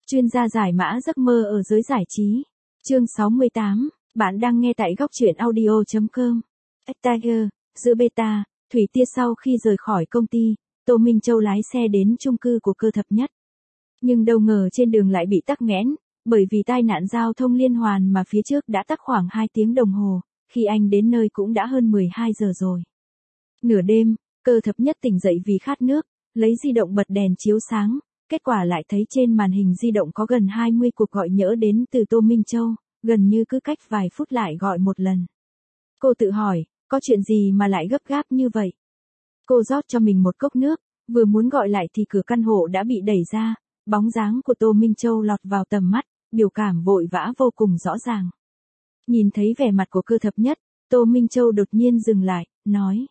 Chuyên gia giải mã giấc mơ ở giới giải trí. Chương 68, bạn đang nghe tại góc truyện audio.com. Tiger, giữa beta, Thủy Tia sau khi rời khỏi công ty, Tô Minh Châu lái xe đến chung cư của Cơ Thập Nhất. Nhưng đâu ngờ trên đường lại bị tắc nghẽn, bởi vì tai nạn giao thông liên hoàn mà phía trước đã tắc khoảng 2 tiếng đồng hồ, khi anh đến nơi cũng đã hơn 12 giờ rồi. Nửa đêm, Cơ Thập Nhất tỉnh dậy vì khát nước, lấy di động bật đèn chiếu sáng, kết quả lại thấy trên màn hình di động có gần 20 cuộc gọi nhỡ đến từ Tô Minh Châu, gần như cứ cách vài phút lại gọi một lần. Cô tự hỏi, có chuyện gì mà lại gấp gáp như vậy? Cô rót cho mình một cốc nước, vừa muốn gọi lại thì cửa căn hộ đã bị đẩy ra, bóng dáng của Tô Minh Châu lọt vào tầm mắt, biểu cảm vội vã vô cùng rõ ràng. Nhìn thấy vẻ mặt của Cơ Thập Nhất, Tô Minh Châu đột nhiên dừng lại, nói.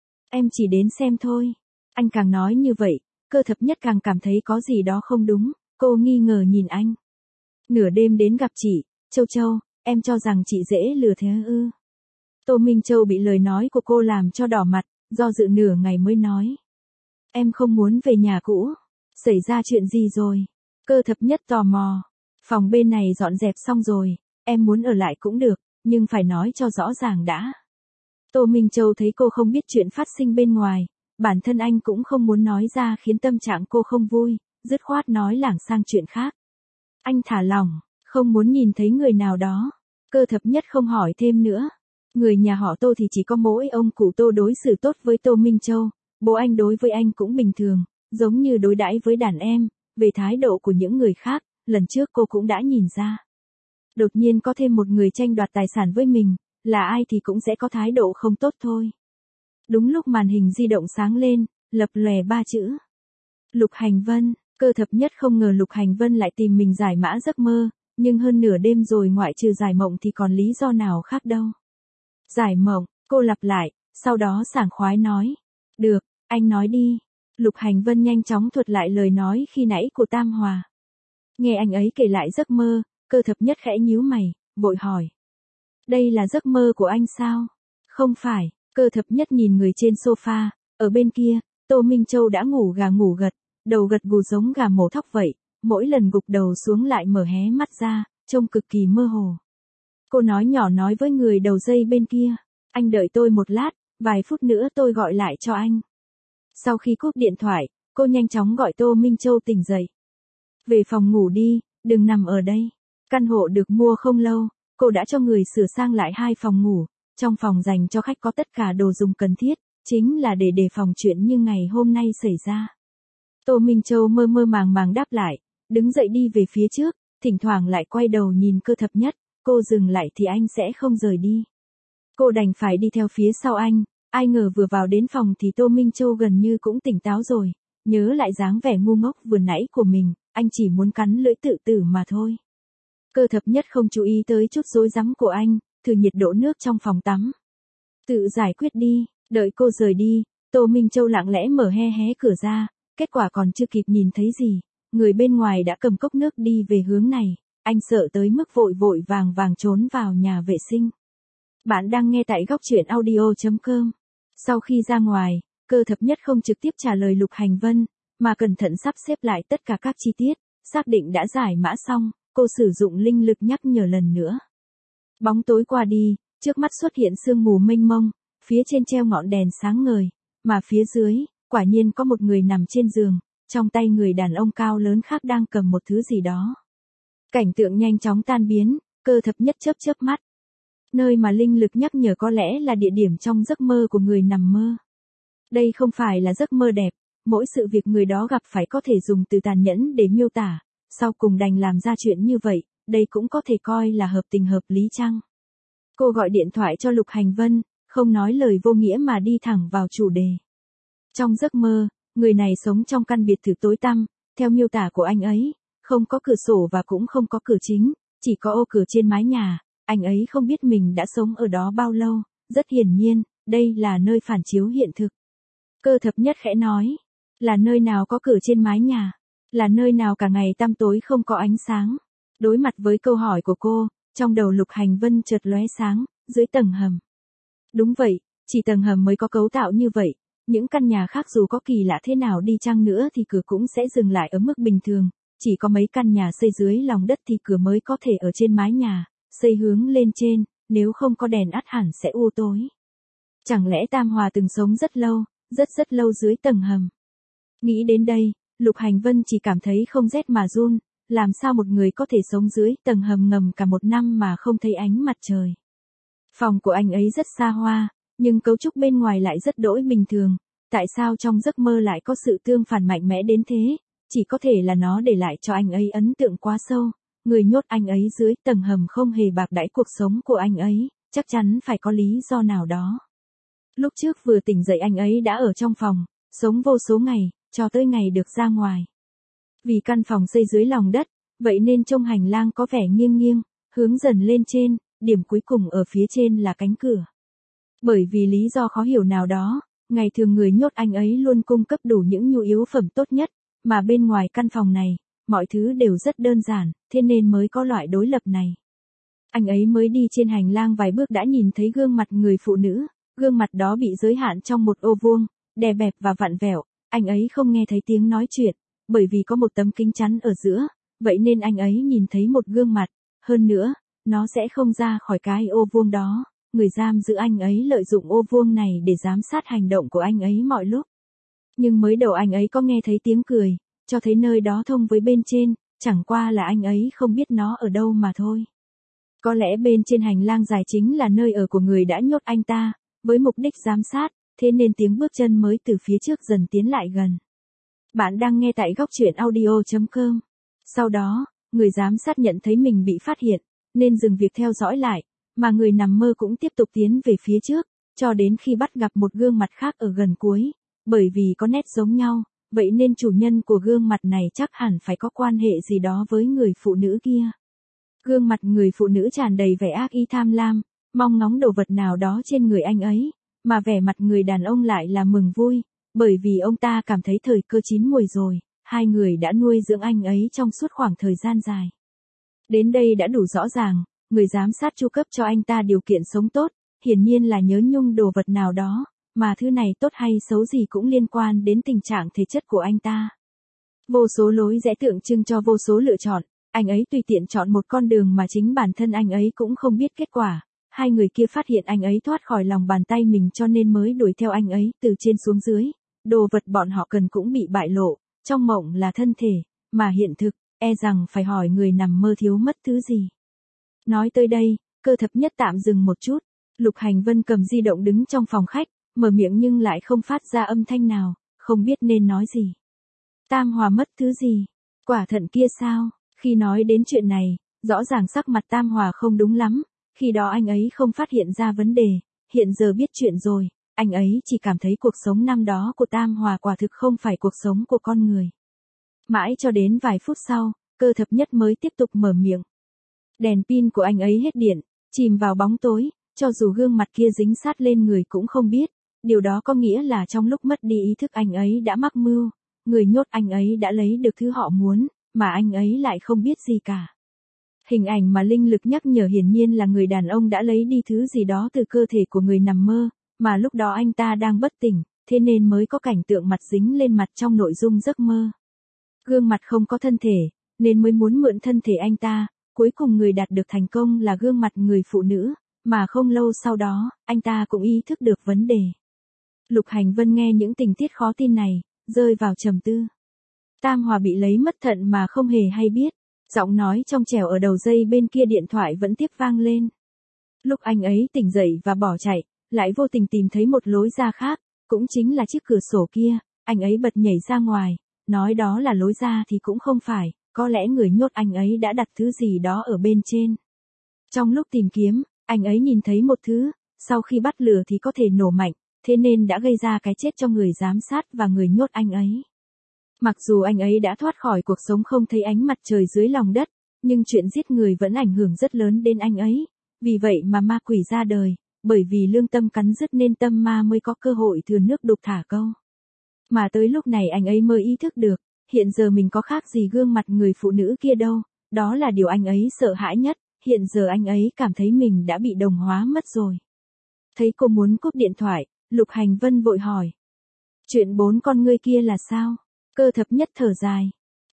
Em chỉ đến xem thôi. Anh càng nói như vậy, Cơ Thập Nhất càng cảm thấy có gì đó không đúng, cô nghi ngờ nhìn anh. Nửa đêm đến gặp chị, Châu, em cho rằng chị dễ lừa thế ư? Tô Minh Châu bị lời nói của cô làm cho đỏ mặt, do dự nửa ngày mới nói. Em không muốn về nhà cũ. Xảy ra chuyện gì rồi? Cơ Thập Nhất tò mò. Phòng bên này dọn dẹp xong rồi, em muốn ở lại cũng được, nhưng phải nói cho rõ ràng đã. Tô Minh Châu thấy cô không biết chuyện phát sinh bên ngoài, bản thân anh cũng không muốn nói ra khiến tâm trạng cô không vui, dứt khoát nói lảng sang chuyện khác. Anh thả lỏng, không muốn nhìn thấy người nào đó. Cơ Thập Nhất không hỏi thêm nữa. Người nhà họ Tô thì chỉ có mỗi ông cụ Tô đối xử tốt với Tô Minh Châu, bố anh đối với anh cũng bình thường, giống như đối đãi với đàn em, về thái độ của những người khác, lần trước cô cũng đã nhìn ra. Đột nhiên có thêm một người tranh đoạt tài sản với mình, là ai thì cũng sẽ có thái độ không tốt thôi. Đúng lúc màn hình di động sáng lên, lập lòe 3 chữ. Lục Hành Vân. Cơ Thập Nhất không ngờ Lục Hành Vân lại tìm mình giải mã giấc mơ, nhưng hơn nửa đêm rồi ngoại trừ giải mộng thì còn lý do nào khác đâu. Giải mộng, cô lặp lại, sau đó sảng khoái nói. Được, anh nói đi. Lục Hành Vân nhanh chóng thuật lại lời nói khi nãy của Tam Hòa. Nghe anh ấy kể lại giấc mơ, Cơ Thập Nhất khẽ nhíu mày, vội hỏi. Đây là giấc mơ của anh sao? Không phải. Cơ Thập Nhất nhìn người trên sofa, ở bên kia, Tô Minh Châu đã ngủ gà ngủ gật, đầu gật gù giống gà mổ thóc vậy, mỗi lần gục đầu xuống lại mở hé mắt ra, trông cực kỳ mơ hồ. Cô nói nhỏ nói với người đầu dây bên kia, anh đợi tôi một lát, vài phút nữa tôi gọi lại cho anh. Sau khi cúp điện thoại, cô nhanh chóng gọi Tô Minh Châu tỉnh dậy. Về phòng ngủ đi, đừng nằm ở đây. Căn hộ được mua không lâu, cô đã cho người sửa sang lại 2 phòng ngủ. Trong phòng dành cho khách có tất cả đồ dùng cần thiết, chính là để đề phòng chuyện như ngày hôm nay xảy ra. Tô Minh Châu mơ mơ màng màng đáp lại, đứng dậy đi về phía trước, thỉnh thoảng lại quay đầu nhìn Cơ Thập Nhất, cô dừng lại thì anh sẽ không rời đi. Cô đành phải đi theo phía sau anh, ai ngờ vừa vào đến phòng thì Tô Minh Châu gần như cũng tỉnh táo rồi, nhớ lại dáng vẻ ngu ngốc vừa nãy của mình, anh chỉ muốn cắn lưỡi tự tử mà thôi. Cơ Thập Nhất không chú ý tới chút rối rắm của anh, thử nhiệt độ nước trong phòng tắm. Tự giải quyết đi, đợi cô rời đi, Tô Minh Châu lặng lẽ mở hé cửa ra, kết quả còn chưa kịp nhìn thấy gì, người bên ngoài đã cầm cốc nước đi về hướng này, anh sợ tới mức vội vàng trốn vào nhà vệ sinh. Bạn đang nghe tại góc truyện audio.com. Sau khi ra ngoài, Cơ Thập Nhất không trực tiếp trả lời Lục Hành Vân, mà cẩn thận sắp xếp lại tất cả các chi tiết, xác định đã giải mã xong, cô sử dụng linh lực nhắc nhở lần nữa. Bóng tối qua đi, trước mắt xuất hiện sương mù mênh mông, phía trên treo ngọn đèn sáng ngời, mà phía dưới, quả nhiên có một người nằm trên giường, trong tay người đàn ông cao lớn khác đang cầm một thứ gì đó. Cảnh tượng nhanh chóng tan biến, Cơ Thập Nhất chớp mắt. Nơi mà linh lực nhắc nhở có lẽ là địa điểm trong giấc mơ của người nằm mơ. Đây không phải là giấc mơ đẹp, mỗi sự việc người đó gặp phải có thể dùng từ tàn nhẫn để miêu tả, sau cùng đành làm ra chuyện như vậy, đây cũng có thể coi là hợp tình hợp lý chăng? Cô gọi điện thoại cho Lục Hành Vân, không nói lời vô nghĩa mà đi thẳng vào chủ đề. Trong giấc mơ, người này sống trong căn biệt thự tối tăm, theo miêu tả của anh ấy, không có cửa sổ và cũng không có cửa chính, chỉ có ô cửa trên mái nhà, anh ấy không biết mình đã sống ở đó bao lâu, rất hiển nhiên, đây là nơi phản chiếu hiện thực. Cơ Thập Nhất khẽ nói, là nơi nào có cửa trên mái nhà, là nơi nào cả ngày tăm tối không có ánh sáng. Đối mặt với câu hỏi của cô, trong đầu Lục Hành Vân chợt lóe sáng, dưới tầng hầm. Đúng vậy, chỉ tầng hầm mới có cấu tạo như vậy, những căn nhà khác dù có kỳ lạ thế nào đi chăng nữa thì cửa cũng sẽ dừng lại ở mức bình thường, chỉ có mấy căn nhà xây dưới lòng đất thì cửa mới có thể ở trên mái nhà, xây hướng lên trên, nếu không có đèn ắt hẳn sẽ u tối. Chẳng lẽ Tam Hòa từng sống rất lâu, rất lâu dưới tầng hầm. Nghĩ đến đây, Lục Hành Vân chỉ cảm thấy không rét mà run, làm sao một người có thể sống dưới tầng hầm ngầm cả một năm mà không thấy ánh mặt trời. Phòng của anh ấy rất xa hoa, nhưng cấu trúc bên ngoài lại rất đỗi bình thường, tại sao trong giấc mơ lại có sự tương phản mạnh mẽ đến thế, chỉ có thể là nó để lại cho anh ấy ấn tượng quá sâu, người nhốt anh ấy dưới tầng hầm không hề bạc đãi cuộc sống của anh ấy, chắc chắn phải có lý do nào đó. Lúc trước vừa tỉnh dậy anh ấy đã ở trong phòng, sống vô số ngày, cho tới ngày được ra ngoài. Vì căn phòng xây dưới lòng đất, vậy nên trong hành lang có vẻ nghiêng nghiêng, hướng dần lên trên, điểm cuối cùng ở phía trên là cánh cửa. Bởi vì lý do khó hiểu nào đó, ngày thường người nhốt anh ấy luôn cung cấp đủ những nhu yếu phẩm tốt nhất, mà bên ngoài căn phòng này, mọi thứ đều rất đơn giản, thế nên mới có loại đối lập này. Anh ấy mới đi trên hành lang vài bước đã nhìn thấy gương mặt người phụ nữ, gương mặt đó bị giới hạn trong một ô vuông, đè bẹp và vặn vẹo, anh ấy không nghe thấy tiếng nói chuyện, bởi vì có một tấm kính chắn ở giữa, vậy nên anh ấy nhìn thấy một gương mặt, hơn nữa, nó sẽ không ra khỏi cái ô vuông đó, người giam giữ anh ấy lợi dụng ô vuông này để giám sát hành động của anh ấy mọi lúc. Nhưng mới đầu anh ấy có nghe thấy tiếng cười, cho thấy nơi đó thông với bên trên, chẳng qua là anh ấy không biết nó ở đâu mà thôi. Có lẽ bên trên hành lang dài chính là nơi ở của người đã nhốt anh ta, với mục đích giám sát, thế nên tiếng bước chân mới từ phía trước dần tiến lại gần. Bạn đang nghe tại góc truyện audio.com. Sau đó, người giám sát nhận thấy mình bị phát hiện, nên dừng việc theo dõi lại, mà người nằm mơ cũng tiếp tục tiến về phía trước, cho đến khi bắt gặp một gương mặt khác ở gần cuối, bởi vì có nét giống nhau, vậy nên chủ nhân của gương mặt này chắc hẳn phải có quan hệ gì đó với người phụ nữ kia. Gương mặt người phụ nữ tràn đầy vẻ ác ý tham lam, mong ngóng đồ vật nào đó trên người anh ấy, mà vẻ mặt người đàn ông lại là mừng vui, bởi vì ông ta cảm thấy thời cơ chín muồi rồi, hai người đã nuôi dưỡng anh ấy trong suốt khoảng thời gian dài. Đến đây đã đủ rõ ràng, người giám sát chu cấp cho anh ta điều kiện sống tốt, hiển nhiên là nhớ nhung đồ vật nào đó, mà thứ này tốt hay xấu gì cũng liên quan đến tình trạng thể chất của anh ta. Vô số lối rẽ tượng trưng cho vô số lựa chọn, anh ấy tùy tiện chọn một con đường mà chính bản thân anh ấy cũng không biết kết quả. Hai người kia phát hiện anh ấy thoát khỏi lòng bàn tay mình cho nên mới đuổi theo anh ấy từ trên xuống dưới. Đồ vật bọn họ cần cũng bị bại lộ, trong mộng là thân thể, mà hiện thực, e rằng phải hỏi người nằm mơ thiếu mất thứ gì. Nói tới đây, Cơ Thập Nhất tạm dừng một chút, Lục Hành Vân cầm di động đứng trong phòng khách, mở miệng nhưng lại không phát ra âm thanh nào, không biết nên nói gì. Tam Hòa mất thứ gì? Quả thận kia sao? Khi nói đến chuyện này, rõ ràng sắc mặt Tam Hòa không đúng lắm, khi đó anh ấy không phát hiện ra vấn đề, hiện giờ biết chuyện rồi, anh ấy chỉ cảm thấy cuộc sống năm đó của Tam Hòa quả thực không phải cuộc sống của con người. Mãi cho đến vài phút sau, Cơ Thập Nhất mới tiếp tục mở miệng. Đèn pin của anh ấy hết điện, chìm vào bóng tối, cho dù gương mặt kia dính sát lên người cũng không biết, điều đó có nghĩa là trong lúc mất đi ý thức anh ấy đã mắc mưu, người nhốt anh ấy đã lấy được thứ họ muốn, mà anh ấy lại không biết gì cả. Hình ảnh mà linh lực nhắc nhở hiển nhiên là người đàn ông đã lấy đi thứ gì đó từ cơ thể của người nằm mơ, mà lúc đó anh ta đang bất tỉnh, thế nên mới có cảnh tượng mặt dính lên mặt trong nội dung giấc mơ. Gương mặt không có thân thể, nên mới muốn mượn thân thể anh ta, cuối cùng người đạt được thành công là gương mặt người phụ nữ, mà không lâu sau đó, anh ta cũng ý thức được vấn đề. Lục Hành Vân nghe những tình tiết khó tin này, rơi vào trầm tư. Tam Hòa bị lấy mất thận mà không hề hay biết, giọng nói trong trẻo ở đầu dây bên kia điện thoại vẫn tiếp vang lên. Lúc anh ấy tỉnh dậy và bỏ chạy, lại vô tình tìm thấy một lối ra khác, cũng chính là chiếc cửa sổ kia, anh ấy bật nhảy ra ngoài, nói đó là lối ra thì cũng không phải, có lẽ người nhốt anh ấy đã đặt thứ gì đó ở bên trên. Trong lúc tìm kiếm, anh ấy nhìn thấy một thứ, sau khi bắt lửa thì có thể nổ mạnh, thế nên đã gây ra cái chết cho người giám sát và người nhốt anh ấy. Mặc dù anh ấy đã thoát khỏi cuộc sống không thấy ánh mặt trời dưới lòng đất, nhưng chuyện giết người vẫn ảnh hưởng rất lớn đến anh ấy, vì vậy mà ma quỷ ra đời, bởi vì lương tâm cắn rứt nên tâm ma mới có cơ hội thừa nước đục thả câu. Mà tới lúc này anh ấy mới ý thức được, hiện giờ mình có khác gì gương mặt người phụ nữ kia đâu, đó là điều anh ấy sợ hãi nhất, hiện giờ anh ấy cảm thấy mình đã bị đồng hóa mất rồi. Thấy cô muốn cúp điện thoại, Lục Hành Vân vội hỏi. Chuyện 4 con ngươi kia là sao? Cơ Thập Nhất thở dài.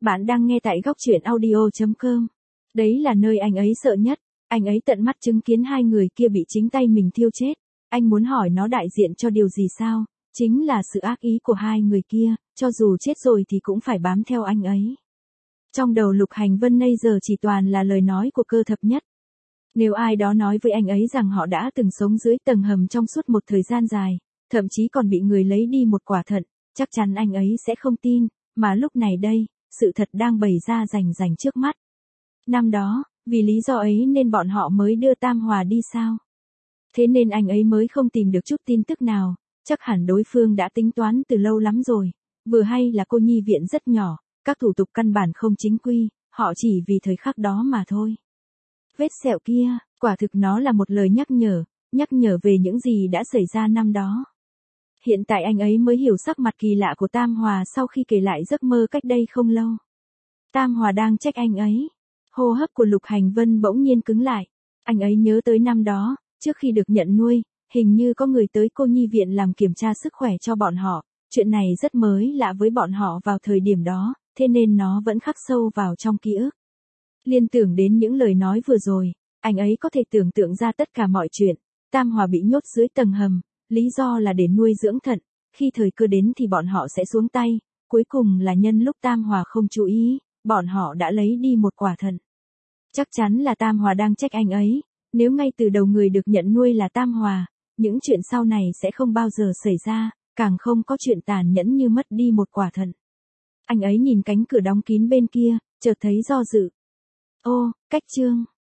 Bạn đang nghe tại góc truyện audio.com. Đấy là nơi anh ấy sợ nhất, anh ấy tận mắt chứng kiến hai người kia bị chính tay mình thiêu chết. Anh muốn hỏi nó đại diện cho điều gì sao? Chính là sự ác ý của hai người kia, cho dù chết rồi thì cũng phải bám theo anh ấy. Trong đầu Lục Hành Vân bây giờ chỉ toàn là lời nói của Cơ Thập Nhất. Nếu ai đó nói với anh ấy rằng họ đã từng sống dưới tầng hầm trong suốt một thời gian dài, thậm chí còn bị người lấy đi một quả thận, chắc chắn anh ấy sẽ không tin, mà lúc này đây, sự thật đang bày ra rành rành trước mắt. Năm đó, vì lý do ấy nên bọn họ mới đưa Tam Hòa đi sao? Thế nên anh ấy mới không tìm được chút tin tức nào, chắc hẳn đối phương đã tính toán từ lâu lắm rồi. Vừa hay là cô nhi viện rất nhỏ, các thủ tục căn bản không chính quy, họ chỉ vì thời khắc đó mà thôi. Vết sẹo kia, quả thực nó là một lời nhắc nhở về những gì đã xảy ra năm đó. Hiện tại anh ấy mới hiểu sắc mặt kỳ lạ của Tam Hòa sau khi kể lại giấc mơ cách đây không lâu. Tam Hòa đang trách anh ấy. Hô hấp của Lục Hành Vân bỗng nhiên cứng lại. Anh ấy nhớ tới năm đó, trước khi được nhận nuôi, hình như có người tới cô nhi viện làm kiểm tra sức khỏe cho bọn họ. Chuyện này rất mới lạ với bọn họ vào thời điểm đó, thế nên nó vẫn khắc sâu vào trong ký ức. Liên tưởng đến những lời nói vừa rồi, anh ấy có thể tưởng tượng ra tất cả mọi chuyện. Tam Hòa bị nhốt dưới tầng hầm, lý do là để nuôi dưỡng thận, khi thời cơ đến thì bọn họ sẽ xuống tay, cuối cùng là nhân lúc Tam Hòa không chú ý, bọn họ đã lấy đi một quả thận. Chắc chắn là Tam Hòa đang trách anh ấy, nếu ngay từ đầu người được nhận nuôi là Tam Hòa, những chuyện sau này sẽ không bao giờ xảy ra, càng không có chuyện tàn nhẫn như mất đi một quả thận. Anh ấy nhìn cánh cửa đóng kín bên kia, chợt thấy do dự. Ô, cách chương.